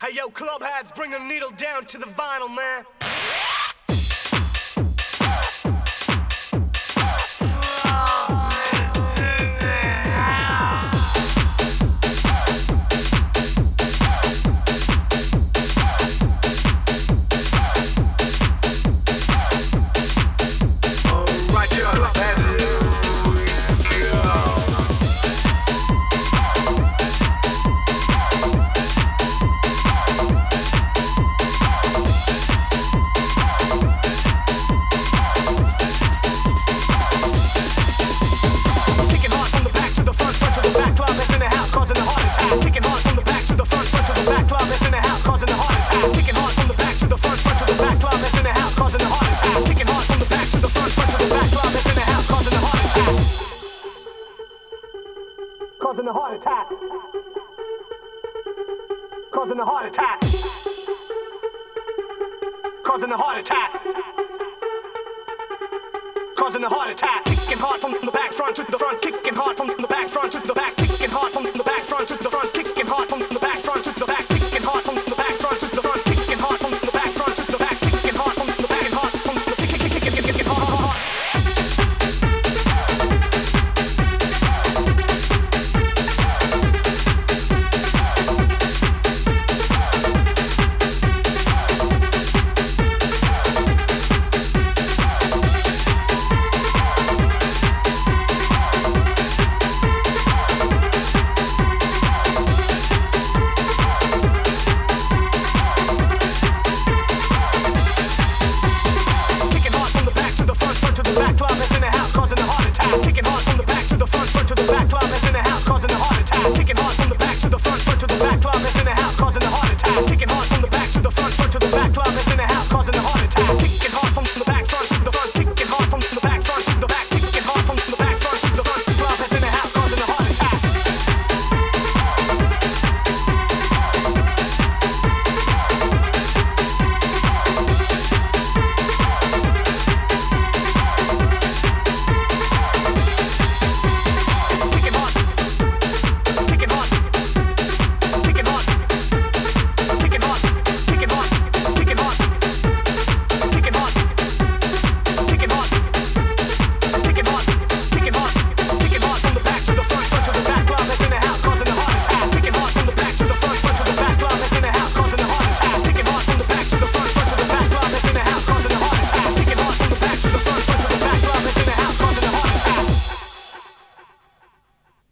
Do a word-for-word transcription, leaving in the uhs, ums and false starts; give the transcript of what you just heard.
Hey yo, club hats, bring the needle down to the vinyl, man. Causing a heart attack. Causing a heart attack. Causing a heart attack. Causing a heart attack. Kicking hard from the back, front to the front. Kicking hard from the back, front to the back. Kicking hard from the